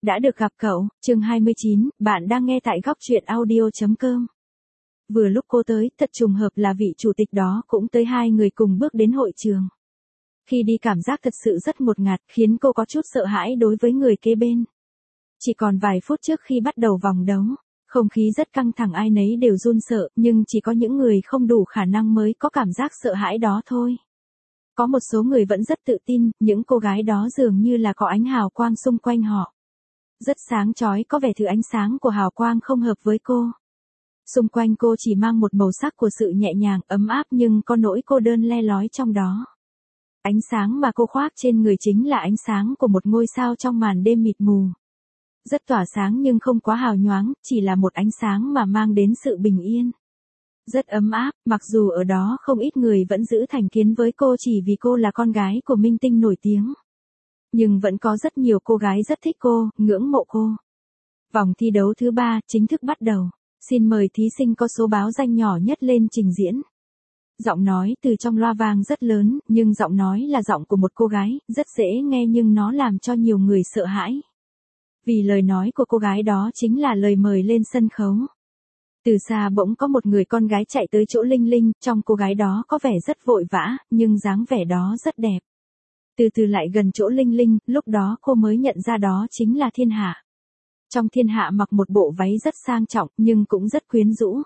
Đã được gặp cậu, chương 29, bạn đang nghe tại góc truyện audio.com. Vừa lúc cô tới, thật trùng hợp là vị chủ tịch đó cũng tới, hai người cùng bước đến hội trường. Khi đi cảm giác thật sự rất ngột ngạt, khiến cô có chút sợ hãi đối với người kế bên. Chỉ còn vài phút trước khi bắt đầu vòng đấu, không khí rất căng thẳng, ai nấy đều run sợ, nhưng chỉ có những người không đủ khả năng mới có cảm giác sợ hãi đó thôi. Có một số người vẫn rất tự tin, những cô gái đó dường như là có ánh hào quang xung quanh họ. Rất sáng chói, có vẻ thứ ánh sáng của hào quang không hợp với cô. Xung quanh cô chỉ mang một màu sắc của sự nhẹ nhàng, ấm áp, nhưng có nỗi cô đơn le lói trong đó. Ánh sáng mà cô khoác trên người chính là ánh sáng của một ngôi sao trong màn đêm mịt mù. Rất tỏa sáng nhưng không quá hào nhoáng, chỉ là một ánh sáng mà mang đến sự bình yên. Rất ấm áp, mặc dù ở đó không ít người vẫn giữ thành kiến với cô chỉ vì cô là con gái của minh tinh nổi tiếng. Nhưng vẫn có rất nhiều cô gái rất thích cô, ngưỡng mộ cô. Vòng thi đấu thứ 3 chính thức bắt đầu. Xin mời thí sinh có số báo danh nhỏ nhất lên trình diễn. Giọng nói từ trong loa vang rất lớn, nhưng giọng nói là giọng của một cô gái, rất dễ nghe nhưng nó làm cho nhiều người sợ hãi. Vì lời nói của cô gái đó chính là lời mời lên sân khấu. Từ xa bỗng có một người con gái chạy tới chỗ Linh Linh, trong cô gái đó có vẻ rất vội vã, nhưng dáng vẻ đó rất đẹp. Từ từ lại gần chỗ Linh Linh, lúc đó cô mới nhận ra đó chính là Thiên Hạ. Trong Thiên Hạ mặc một bộ váy rất sang trọng, nhưng cũng rất quyến rũ.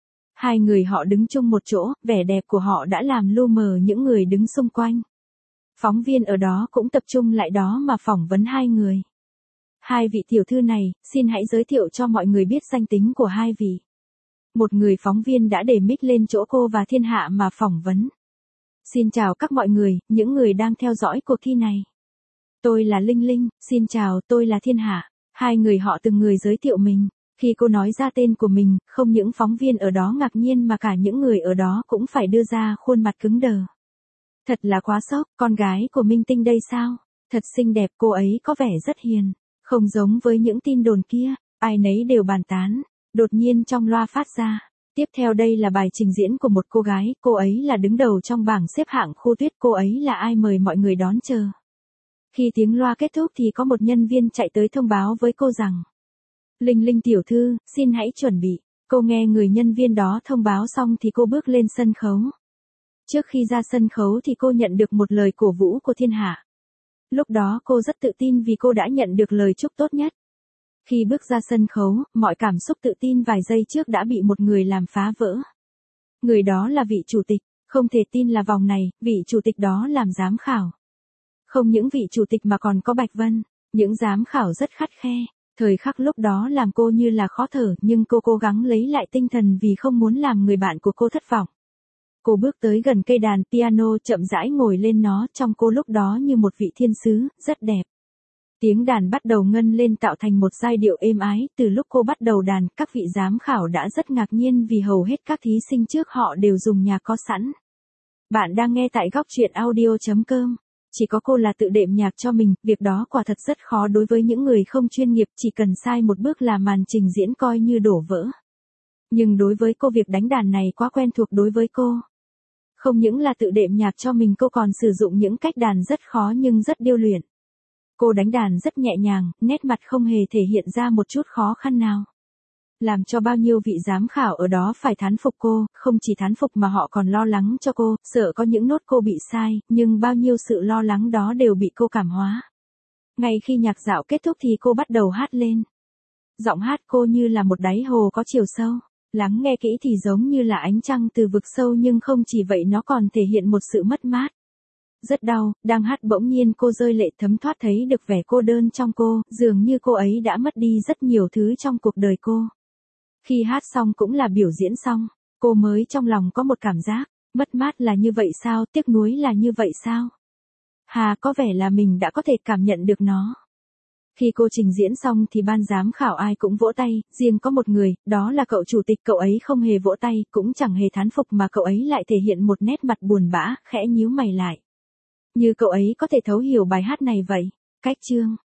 Hai người họ đứng chung một chỗ, vẻ đẹp của họ đã làm lu mờ những người đứng xung quanh. Phóng viên ở đó cũng tập trung lại đó mà phỏng vấn hai người. Hai vị tiểu thư này, xin hãy giới thiệu cho mọi người biết danh tính của hai vị. Một người phóng viên đã để mic lên chỗ cô và Thiên Hạ mà phỏng vấn. Xin chào các mọi người, những người đang theo dõi cuộc thi này. Tôi là Linh Linh, xin chào, tôi là Thiên Hạ. Hai người họ từng người giới thiệu mình. Khi cô nói ra tên của mình, không những phóng viên ở đó ngạc nhiên mà cả những người ở đó cũng phải đưa ra khuôn mặt cứng đờ. Thật là quá sốc, con gái của minh tinh đây sao? Thật xinh đẹp, cô ấy có vẻ rất hiền. Không giống với những tin đồn kia, ai nấy đều bàn tán. Đột nhiên trong loa phát ra. Tiếp theo đây là bài trình diễn của một cô gái, cô ấy là đứng đầu trong bảng xếp hạng Khu Tuyết, cô ấy là ai mời mọi người đón chờ. Khi tiếng loa kết thúc thì có một nhân viên chạy tới thông báo với cô rằng: Linh Linh tiểu thư, xin hãy chuẩn bị. Cô nghe người nhân viên đó thông báo xong thì cô bước lên sân khấu. Trước khi ra sân khấu thì cô nhận được một lời cổ vũ của Thiên Hạ. Lúc đó cô rất tự tin vì cô đã nhận được lời chúc tốt nhất. Khi bước ra sân khấu, mọi cảm xúc tự tin vài giây trước đã bị một người làm phá vỡ. Người đó là vị chủ tịch, không thể tin là vòng này, vị chủ tịch đó làm giám khảo. Không những vị chủ tịch mà còn có Bạch Vân, những giám khảo rất khắt khe. Thời khắc lúc đó làm cô như là khó thở, nhưng cô cố gắng lấy lại tinh thần vì không muốn làm người bạn của cô thất vọng. Cô bước tới gần cây đàn piano, chậm rãi ngồi lên nó, trong cô lúc đó như một vị thiên sứ, rất đẹp. Tiếng đàn bắt đầu ngân lên tạo thành một giai điệu êm ái, từ lúc cô bắt đầu đàn, các vị giám khảo đã rất ngạc nhiên vì hầu hết các thí sinh trước họ đều dùng nhạc có sẵn. Bạn đang nghe tại góc truyện audio.com. Chỉ có cô là tự đệm nhạc cho mình, việc đó quả thật rất khó đối với những người không chuyên nghiệp, chỉ cần sai một bước là màn trình diễn coi như đổ vỡ. Nhưng đối với cô việc đánh đàn này quá quen thuộc đối với cô. Không những là tự đệm nhạc cho mình, cô còn sử dụng những cách đàn rất khó nhưng rất điêu luyện. Cô đánh đàn rất nhẹ nhàng, nét mặt không hề thể hiện ra một chút khó khăn nào. Làm cho bao nhiêu vị giám khảo ở đó phải thán phục cô, không chỉ thán phục mà họ còn lo lắng cho cô, sợ có những nốt cô bị sai, nhưng bao nhiêu sự lo lắng đó đều bị cô cảm hóa. Ngay khi nhạc dạo kết thúc thì cô bắt đầu hát lên. Giọng hát cô như là một đáy hồ có chiều sâu, lắng nghe kỹ thì giống như là ánh trăng từ vực sâu, nhưng không chỉ vậy, nó còn thể hiện một sự mất mát. Rất đau, đang hát bỗng nhiên cô rơi lệ thấm thoát, thấy được vẻ cô đơn trong cô, dường như cô ấy đã mất đi rất nhiều thứ trong cuộc đời cô. Khi hát xong cũng là biểu diễn xong, cô mới trong lòng có một cảm giác, mất mát là như vậy sao, tiếc nuối là như vậy sao? Hà, có vẻ là mình đã có thể cảm nhận được nó. Khi cô trình diễn xong thì ban giám khảo ai cũng vỗ tay, riêng có một người, đó là cậu chủ tịch, cậu ấy không hề vỗ tay, cũng chẳng hề thán phục mà cậu ấy lại thể hiện một nét mặt buồn bã, khẽ nhíu mày lại. Như cậu ấy có thể thấu hiểu bài hát này vậy. Cách chương.